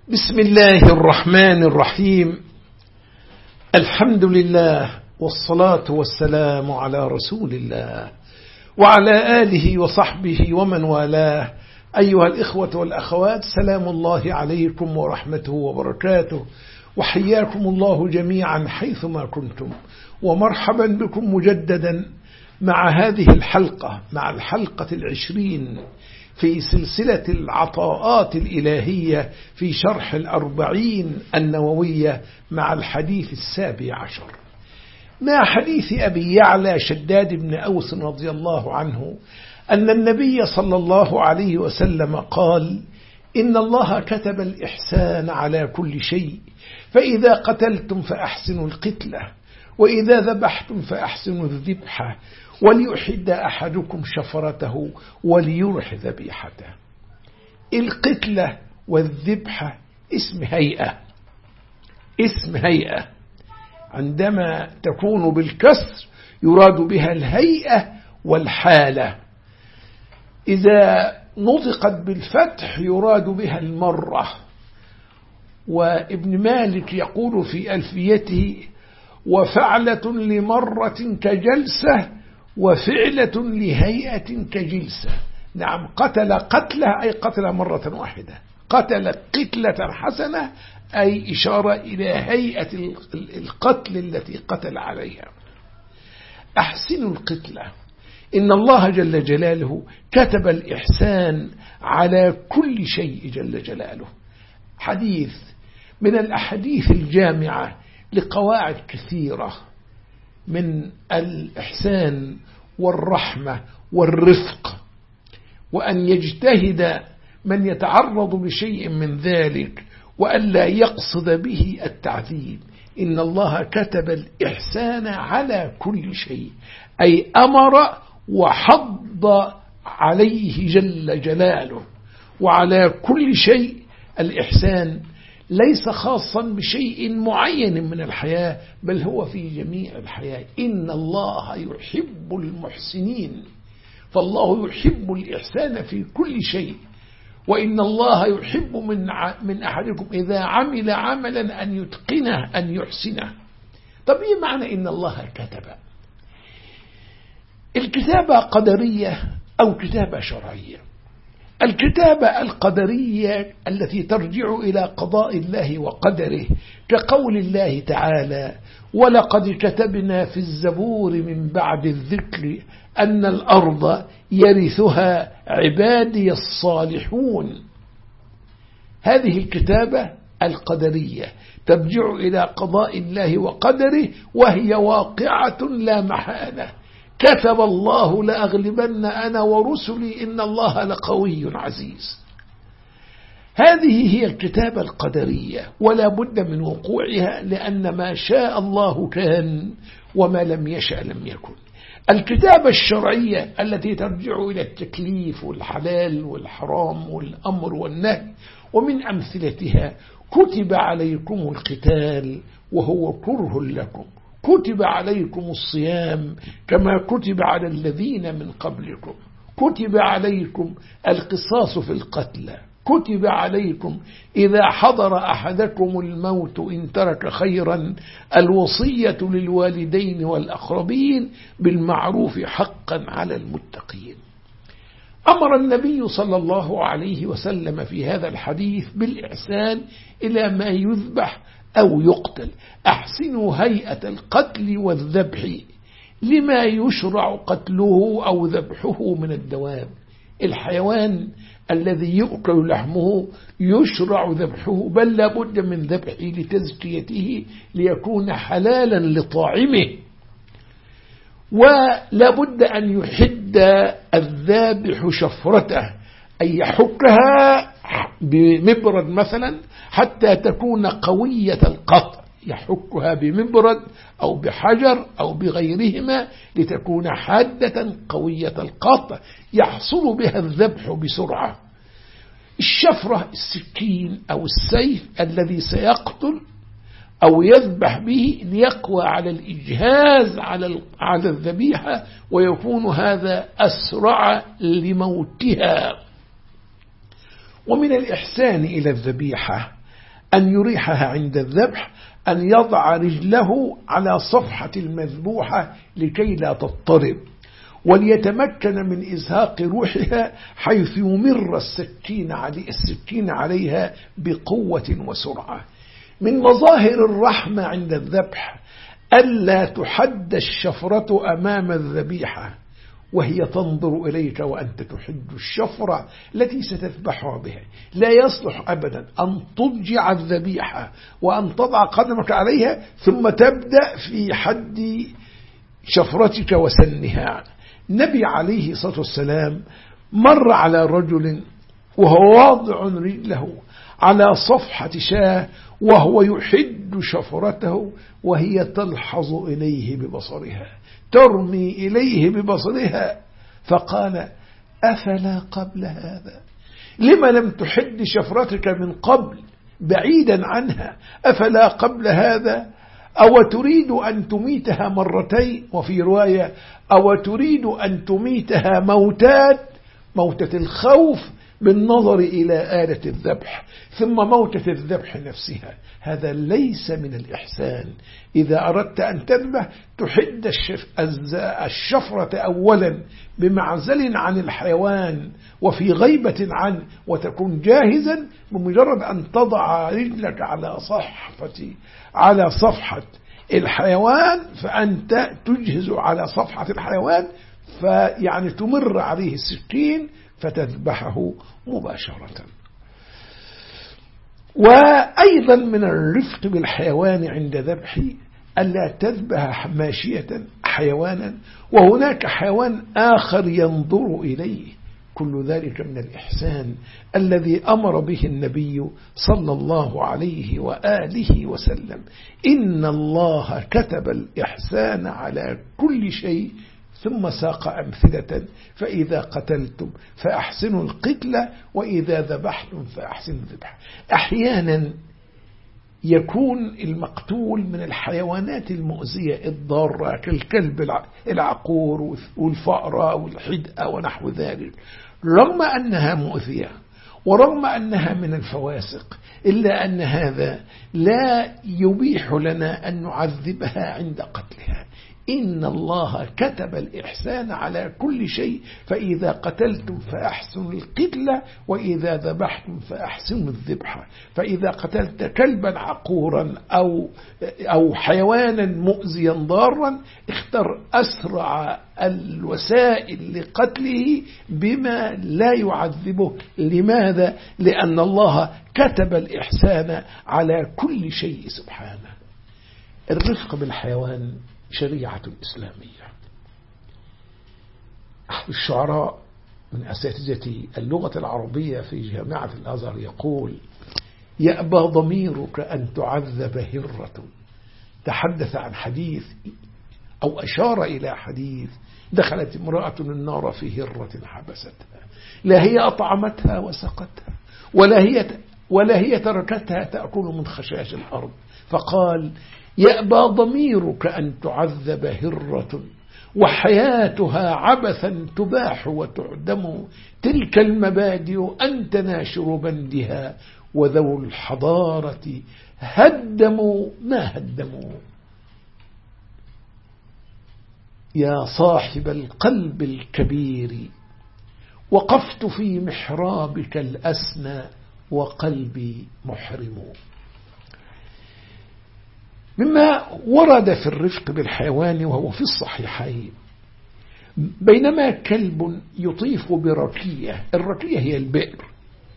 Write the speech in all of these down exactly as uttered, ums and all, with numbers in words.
بسم الله الرحمن الرحيم. الحمد لله والصلاة والسلام على رسول الله وعلى آله وصحبه ومن والاه. أيها الإخوة والأخوات، سلام الله عليكم ورحمته وبركاته، وحياكم الله جميعا حيثما كنتم، ومرحبا بكم مجددا مع هذه الحلقة، مع الحلقة العشرين في سلسلة العطاءات الإلهية في شرح الأربعين النووية مع الحديث السابع عشر، مع حديث أبي يعلى شداد بن أوس رضي الله عنه أن النبي صلى الله عليه وسلم قال: إن الله كتب الإحسان على كل شيء، فإذا قتلتم فأحسنوا القتلة، وإذا ذبحتم فأحسنوا الذبحة، وليحد أحدكم شفرته وليرح ذبيحته. القتلة والذبحة اسم هيئة، اسم هيئة عندما تكون بالكسر يراد بها الهيئة والحالة، إذا نطقت بالفتح يراد بها المرة. وابن مالك يقول في ألفيته: وفعلة لمرة كجلسة، وفعلة لهيئة كجلسة. نعم، قتل قتلة أي قتل مرة واحدة، قتل قتلة حسنة أي إشارة إلى هيئة القتل التي قتل عليها. أحسنوا القتلة، إن الله جل جلاله كتب الإحسان على كل شيء جل جلاله. حديث من الأحاديث الجامعة لقواعد كثيرة من الإحسان والرحمة والرفق، وأن يجتهد من يتعرض لشيء من ذلك وألا يقصد به التعذيب. إن الله كتب الإحسان على كل شيء، أي أمر وحض عليه جل جلاله. وعلى كل شيء الإحسان ليس خاصا بشيء معين من الحياة، بل هو في جميع الحياة. إن الله يحب المحسنين، فالله يحب الإحسان في كل شيء. وإن الله يحب من من أحدكم إذا عمل عملا أن يتقنه، أن يحسنه. طب إيه معنى إن الله كتب؟ الكتابة قدرية أو كتابة شرعية. الكتابة القدرية التي ترجع إلى قضاء الله وقدره، كقول الله تعالى: ولقد كتبنا في الزبور من بعد الذكر أن الأرض يرثها عبادي الصالحون. هذه الكتابة القدرية ترجع إلى قضاء الله وقدره، وهي واقعة لا محالة. كتب الله لأغلبن أنا ورسلي إن الله لقوي عزيز. هذه هي الكتابة القدرية، ولا بد من وقوعها، لأن ما شاء الله كان وما لم يشأ لم يكن. الكتابة الشرعية التي ترجع إلى التكليف والحلال والحرام والأمر والنهي، ومن أمثلتها: كتب عليكم القتال وهو كره لكم، كتب عليكم الصيام كما كتب على الذين من قبلكم، كتب عليكم القصاص في القتلى، كتب عليكم إذا حضر أحدكم الموت إن ترك خيرا الوصية للوالدين والأقربين بالمعروف حقا على المتقين. أمر النبي صلى الله عليه وسلم في هذا الحديث بالإحسان إلى ما يذبح أو يقتل. أحسنوا هيئة القتل والذبح لما يشرع قتله أو ذبحه من الدواب. الحيوان الذي يؤكل لحمه يشرع ذبحه، بل لا بد من ذبحه لتزكيته ليكون حلالا لطاعمه. ولا بد أن يحد الذابح شفرته، أي يحكها بمبرد مثلا حتى تكون قوية القطع، يحكها بمبرد أو بحجر أو بغيرهما لتكون حادة قوية القطع يحصل بها الذبح بسرعة. الشفرة السكين أو السيف الذي سيقتل أو يذبح به ليقوى على الإجهاز على على الذبيحة، ويكون هذا أسرع لموتها. ومن الإحسان إلى الذبيحة أن يريحها عند الذبح، أن يضع رجله على صفحة المذبوحة لكي لا تضطرب، وليتمكن من إزهاق روحها حيث يمر السكين علي السكين عليها بقوة وسرعة. من مظاهر الرحمة عند الذبح ألا تحد الشفرة أمام الذبيحة وهي تنظر إليك وأنت تحد الشفرة التي ستذبحها بها. لا يصلح أبدا أن تضجع الذبيحة وأن تضع قدمك عليها ثم تبدأ في حد شفرتك وسنها. النبي عليه الصلاة والسلام مر على رجل وهو واضع رجله على صفحة شاة وهو يحد شفرته وهي تلحظ إليه ببصرها، ترمي إليه ببصرها، فقال: أفلا قبل هذا؟ لما لم تحد شفرتك من قبل بعيدا عنها؟ أفلا قبل هذا؟ أو تريد أن تميتها مرتين؟ وفي رواية: أو تريد أن تميتها موتات، موتة الخوف بالنظر إلى آلة الذبح، ثم موتة الذبح نفسها. هذا ليس من الإحسان. إذا أردت أن تذبح تحد الشفرة أولا بمعزل عن الحيوان وفي غيبة عنه، وتكون جاهزا بمجرد أن تضع رجلك على صفحة على صفحة الحيوان، فأنت تجهز على صفحة الحيوان، فيعني تمر عليه السكين فتذبحه مباشرة. وأيضا من الرفق بالحيوان عند ذبحه ألا تذبح ماشية حيوانا وهناك حيوان آخر ينظر إليه. كل ذلك من الإحسان الذي أمر به النبي صلى الله عليه وآله وسلم. إن الله كتب الإحسان على كل شيء، ثم ساق أمثلة: فإذا قتلتم فأحسنوا القتل وإذا ذبحتم فأحسنوا الذبح. أحيانا يكون المقتول من الحيوانات المؤذية الضارة كالكلب العقور والفأرة والحدأة ونحو ذلك، رغم أنها مؤذية ورغم أنها من الفواسق، إلا أن هذا لا يبيح لنا أن نعذبها عند قتلها. إن الله كتب الإحسان على كل شيء، فإذا قتلتم فأحسنوا القتل وإذا ذبحتم فأحسنوا الذبح. فإذا قتلت كلبا عقورا أو أو حيوانا مؤذيا ضارا، اختر أسرع الوسائل لقتله بما لا يعذبه. لماذا؟ لأن الله كتب الإحسان على كل شيء سبحانه. الرفق بالحيوان شريعة إسلامية. أحد الشعراء من أساتذة اللغة العربية في جامعة الأزهر يقول: يأبى ضميرك أن تعذب هرة. تحدث عن حديث أو أشار إلى حديث: دخلت امرأة النار في هرة حبستها، لا هي أطعمتها وسقتها ولا هي ولا هي تركتها تأكل من خشاش الأرض. فقال: يأبى ضميرك أن تعذب هرة وحياتها عبثا تباح وتعدم، تلك المبادئ أنت ناشر بندها وذو الحضارة هدموا ما هدموا. يا صاحب القلب الكبير وقفت في محرابك الأسنى وقلبي محرم. مما ورد في الرفق بالحيوان وهو في الصحيحين: بينما كلب يطيف بركية، الركية هي البئر،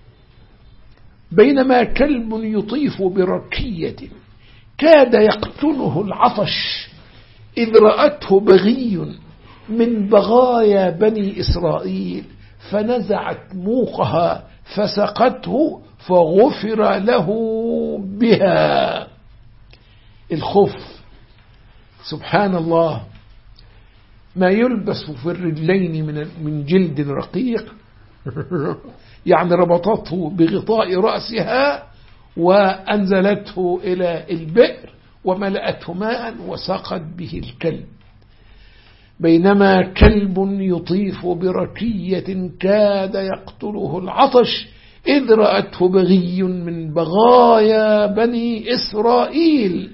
بينما كلب يطيف بركية كاد يقتله العطش إذ رأته بغي من بغايا بني إسرائيل فنزعت موقها فسقته فغفر له بها. الخف سبحان الله ما يلبس في الرجلين من من جلد رقيق، يعني ربطته بغطاء رأسها وأنزلته إلى البئر وملأته ماء وسقت به الكلب. بينما كلب يطيف بركية كاد يقتله العطش إذ رأته بغي من بغايا بني إسرائيل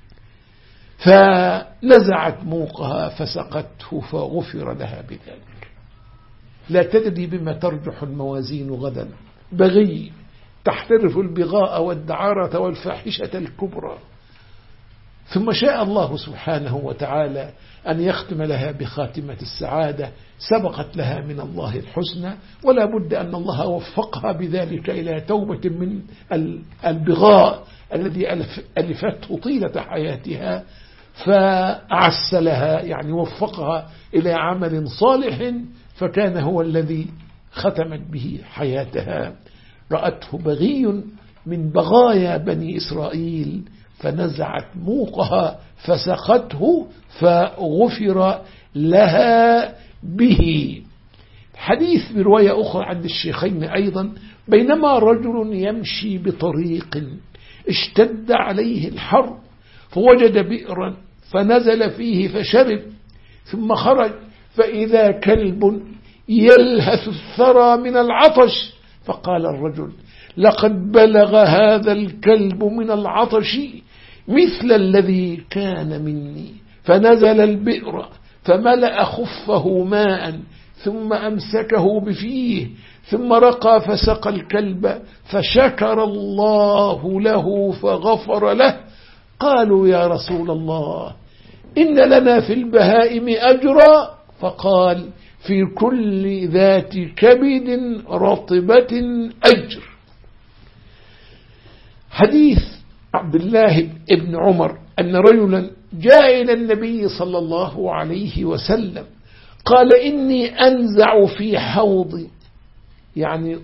فنزعت موقها فسقته فغفر لها بذلك. لا تدري بما ترجح الموازين غدا. بغي تحترف البغاء والدعارة والفاحشة الكبرى، ثم شاء الله سبحانه وتعالى أن يختم لها بخاتمة السعادة، سبقت لها من الله الحسنى، ولا بد أن الله وفقها بذلك إلى توبة من البغاء الذي ألفته طيلة حياتها، فأعس لها يعني وفقها إلى عمل صالح فكان هو الذي ختمت به حياتها. رأته بغي من بغايا بني إسرائيل فنزعت موقها فسقته فغفر لها به. حديث برواية أخرى عند الشيخين أيضا: بينما رجل يمشي بطريق اشتد عليه الحر فوجد بئرا فنزل فيه فشرب، ثم خرج فإذا كلب يلهث الثرى من العطش، فقال الرجل: لقد بلغ هذا الكلب من العطش مثل الذي كان مني. فنزل البئر فملأ خفه ماء ثم أمسكه بفيه ثم رقى فسقى الكلب فشكر الله له فغفر له. قالوا: يا رسول الله، إن لنا في البهائم أجرا؟ فقال: في كل ذات كبد رطبة أجر. حديث عبد الله بن عمر أن رجلا جاء إلى النبي صلى الله عليه وسلم قال: إني أنزع في حوضي، يعني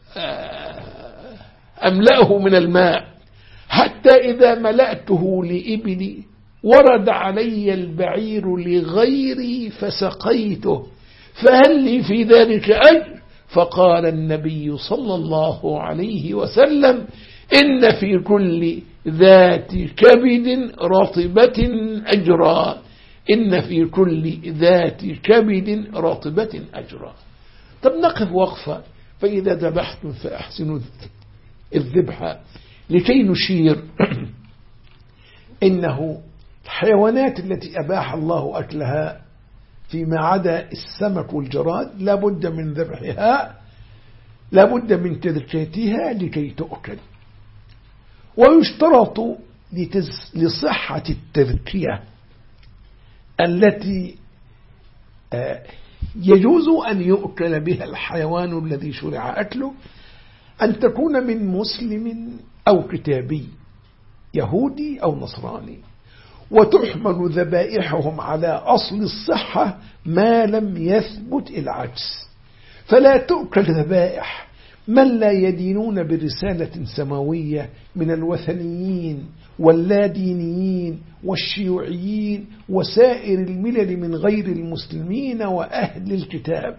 أملأه من الماء، حتى إذا ملأته لإبلي ورد علي البعير لغيري فسقيته، فهل لي في ذلك أجر؟ فقال النبي صلى الله عليه وسلم: إن في كل ذات كبد رطبة أجرا. إن في كل ذات كبد رطبة أجرا. طب نقف وقفة: فإذا ذبحتم فأحسنوا الذبح، لكي نشير إنه الحيوانات التي أباح الله أكلها فيما عدا السمك والجراد لا بد من ذبحها، لا بد من تذكيتها لكي تؤكل. ويشترط لصحة التذكية التي يجوز أن يؤكل بها الحيوان الذي شرع أكله أن تكون من مسلم أو كتابي يهودي أو نصراني، وتحمل ذبائحهم على أصل الصحة ما لم يثبت العكس، فلا تؤكل ذبائح من لا يدينون برسالة سماوية من الوثنيين واللادينيين والشيوعيين وسائر الملل من غير المسلمين وأهل الكتاب.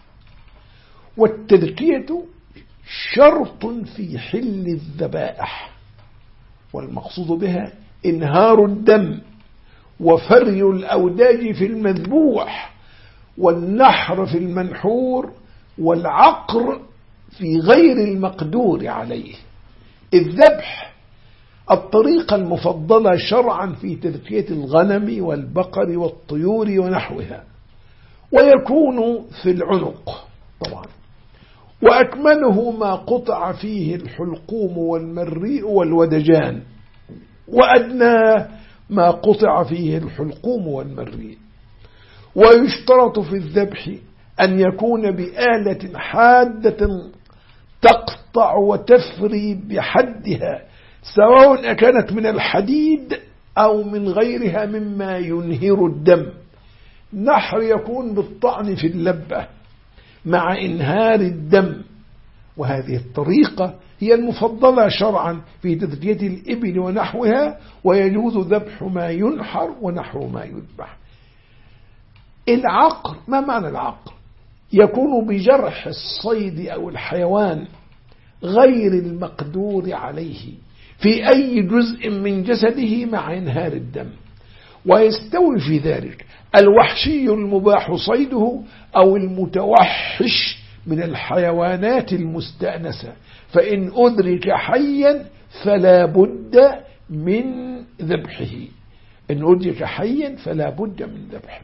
والتذكية شرط في حل الذبائح، والمقصود بها إنهار الدم وفري الأوداج في المذبوح والنحر في المنحور والعقر في غير المقدور عليه. الذبح الطريقة المفضلة شرعا في تذكية الغنم والبقر والطيور ونحوها، ويكون في العنق طبعا، وأكمله ما قطع فيه الحلقوم والمريء والودجان، وأدنى ما قطع فيه الحلقوم والمريء. ويشترط في الذبح أن يكون بآلة حادة تقطع وتفري بحدها، سواء كانت من الحديد أو من غيرها مما ينهر الدم. نحر يكون بالطعن في اللبة مع إنهار الدم، وهذه الطريقة هي المفضلة شرعا في تذكية الإبل ونحوها، ويجوز ذبح ما ينحر ونحر ما يذبح. العقر، ما معنى العقر؟ يكون بجرح الصيد أو الحيوان غير المقدور عليه في أي جزء من جسده مع انهار الدم، ويستوي في ذلك الوحشي المباح صيده أو المتوحش من الحيوانات المستأنسة، فإن أدرك حيا فلا بد من ذبحه، إن أدرك حيا فلا بد من ذبحه.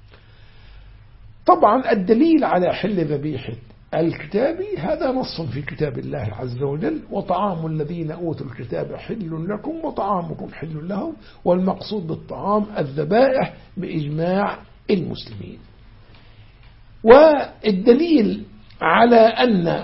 طبعا الدليل على حل ذبيحة الكتاب هذا نص في كتاب الله عز وجل: وطعام الذين أوتوا الكتاب حل لكم وطعامكم حل لهم، والمقصود بالطعام الذبائح بإجماع المسلمين. والدليل على أن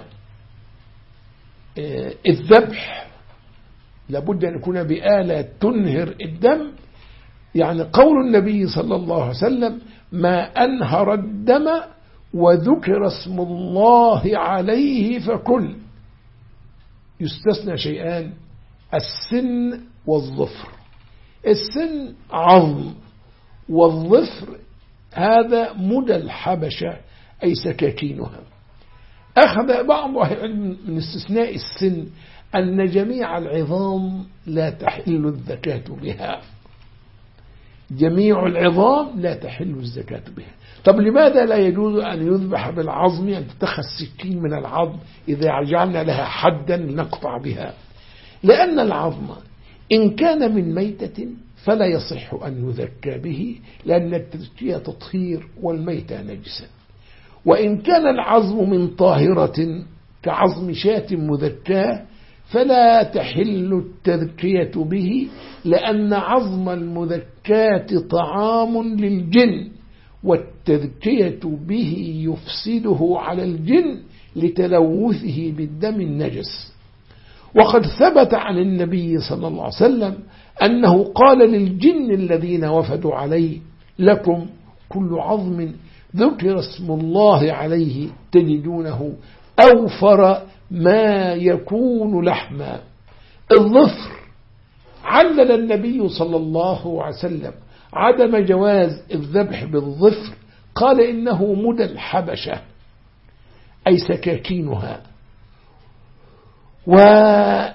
الذبح لابد أن يكون بآلة تنهر الدم، يعني قول النبي صلى الله عليه وسلم: ما أنهر الدم وذكر اسم الله عليه فكل. يستثنى شيئان: السن والظفر. السن عظم، والظفر هذا مدى الحبشة أي سكاكينها. أخذ بعض أهل العلم من استثناء السن أن جميع العظام لا تحل الزكاة بها، جميع العظام لا تحل الزكاة بها. طب لماذا لا يجوز أن يذبح بالعظم، أن تتخذ سكين من العظم إذا جعلنا لها حدا نقطع بها؟ لأن العظم إن كان من ميتة فلا يصح أن يذكى به، لأن التذكية تطهير والميتة نجسة. وإن كان العظم من طاهرة كعظم شاة مذكاة فلا تحل التذكية به، لأن عظم المذكاة طعام للجن، والتذكية به يفسده على الجن لتلوثه بالدم النجس. وقد ثبت عن النبي صلى الله عليه وسلم أنه قال للجن الذين وفدوا عليه: لكم كل عظم ذكر اسم الله عليه تجدونه أوفر ما يكون لحما. الظفر علل النبي صلى الله عليه وسلم عدم جواز الذبح بالظفر، قال إنه مدى الحبشة أي سكاكينها. وهب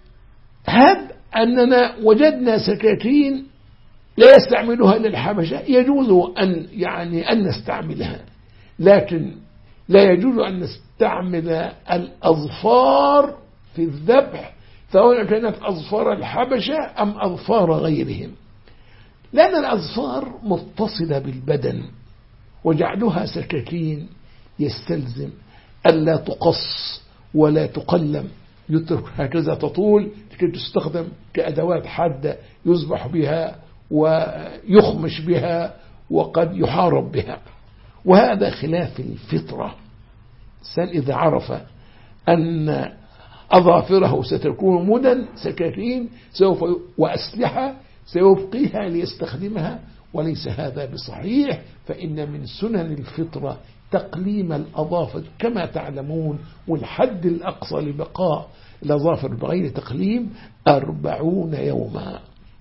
أننا وجدنا سكاكين لا يستعملها إلا الحبشة، يجوز أن يعني أن نستعملها، لكن لا يجوز أن نستعمل الأظفار في الذبح، سواء كانت أظفار الحبشة أم أظفار غيرهم، لأن الأظفار متصلة بالبدن، وجعلها سكاكين يستلزم ألا تقص ولا تقلم، يترك هكذا تطول لكي تستخدم كأدوات حادة يذبح بها ويخمش بها وقد يحارب بها. وهذا خلاف الفطرة. الإنسان إذا عرف أن أظافره ستكون مدى سكاكين سوف وأسلحة سيبقيها ليستخدمها، وليس هذا بصحيح، فإن من سنن الفطرة تقليم الأظافر كما تعلمون، والحد الأقصى لبقاء الأظافر بغير تقليم أربعون يوما.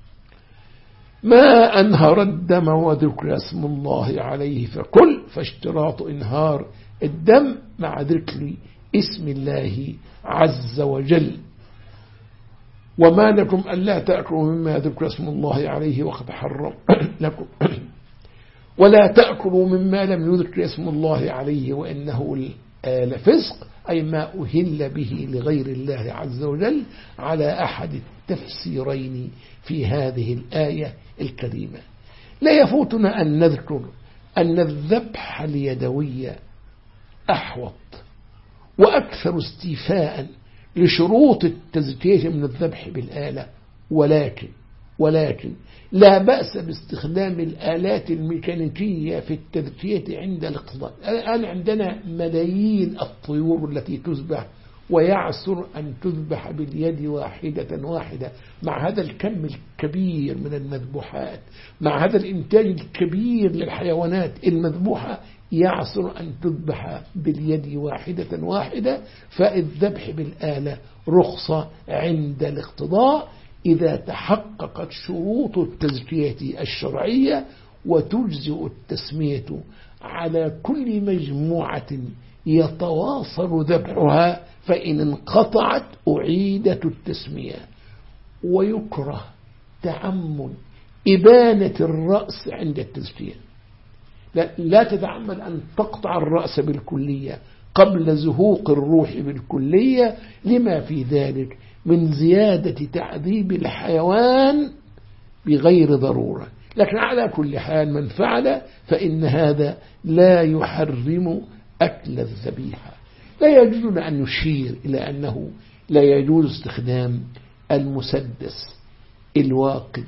ما أنهر الدم وذكر اسم الله عليه فكل، فاشتراط إنهار الدم مع ذكر اسم الله عز وجل. وما لكم ألا تأكلوا مما ذكر اسم الله عليه وقد حرم لكم ولا تأكلوا مما لم يذكر اسم الله عليه وإنه لفسق، أي ما أهل به لغير الله عز وجل، على أحد التفسيرين في هذه الآية الكريمة. لا يفوتنا أن نذكر أن الذبح اليدوي أحوط وأكثر استيفاء لشروط التزكية من الذبح بالآلة، ولكن ولكن لا بأس باستخدام الآلات الميكانيكية في التذكية عند الاقتضاء. الآن عندنا ملايين الطيور التي تذبح، ويعسر أن تذبح باليد واحدة واحدة، مع هذا الكم الكبير من المذبوحات، مع هذا الإنتاج الكبير للحيوانات المذبوحة، يعسر أن تذبح باليد واحدة واحدة. فالذبح بالآلة رخصة عند الاقتضاء إذا تحققت شروط التزكية الشرعية، وتجزئ التسمية على كل مجموعة يتواصل ذبحها، فإن انقطعت أعيدت التسمية. ويكره تعمد إبانة الرأس عند التزكية، لا, لا تتعمد أن تقطع الرأس بالكلية، قبل زهوق الروح بالكلية، لما في ذلك من زيادة تعذيب الحيوان بغير ضرورة. لكن على كل حال من فعل فإن هذا لا يحرم أكل الذبيحة. لا يجوز أن نشير إلى أنه لا يجوز استخدام المسدس الواقد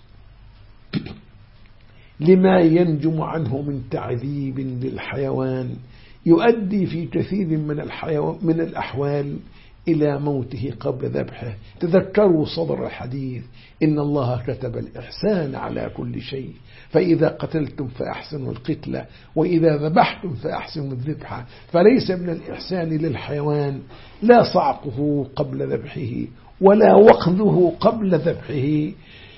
لما ينجم عنه من تعذيب للحيوان يؤدي في كثير من الحيوان من الأحوال إلى موته قبل ذبحه. تذكروا صدر الحديث: إن الله كتب الإحسان على كل شيء، فإذا قتلتم فأحسنوا القتلة، وإذا ذبحتم فأحسنوا الذبحة. فليس من الإحسان للحيوان لا صعقه قبل ذبحه ولا وقذه قبل ذبحه.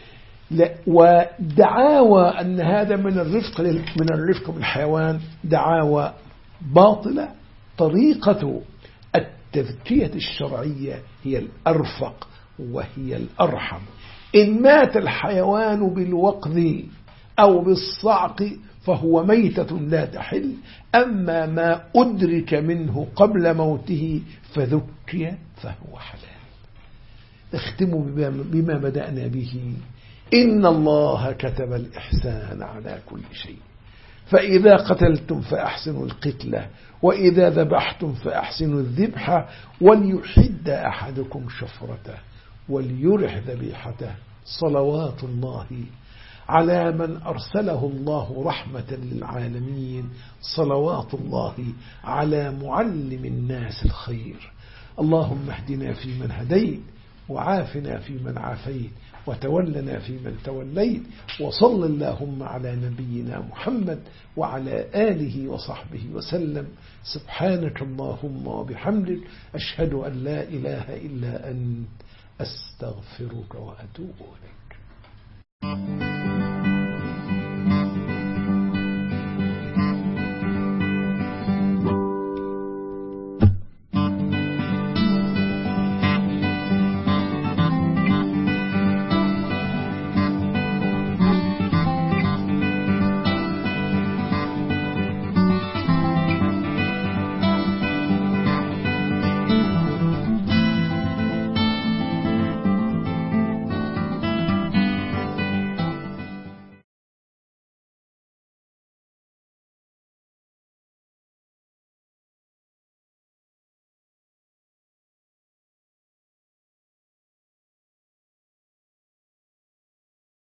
ودعاوى أن هذا من الرفق من الرفق بالحيوان دعاوى باطلة. طريقة التذكية الشرعية هي الأرفق وهي الأرحم. إن مات الحيوان بالوقذ أو بالصعق فهو ميتة لا تحل، أما ما أدرك منه قبل موته فذكي فهو حلال. نختم بما بدأنا به: إن الله كتب الإحسان على كل شيء، فإذا قتلتم فأحسنوا القتلة، وإذا ذبحتم فأحسنوا الذبحة، وليحد أحدكم شفرته وليرح ذبيحته. صلوات الله على من أرسله الله رحمة للعالمين، صلوات الله على معلم الناس الخير. اللهم اهدنا فيمن هديت، وعافنا فيمن عافيت، وتولنا فيمن توليت، وصل اللهم على نبينا محمد وعلى آله وصحبه وسلم. سبحانك اللهم وبحمدك، أشهد أن لا إله إلا أنت، أستغفرك وأتوب إليك.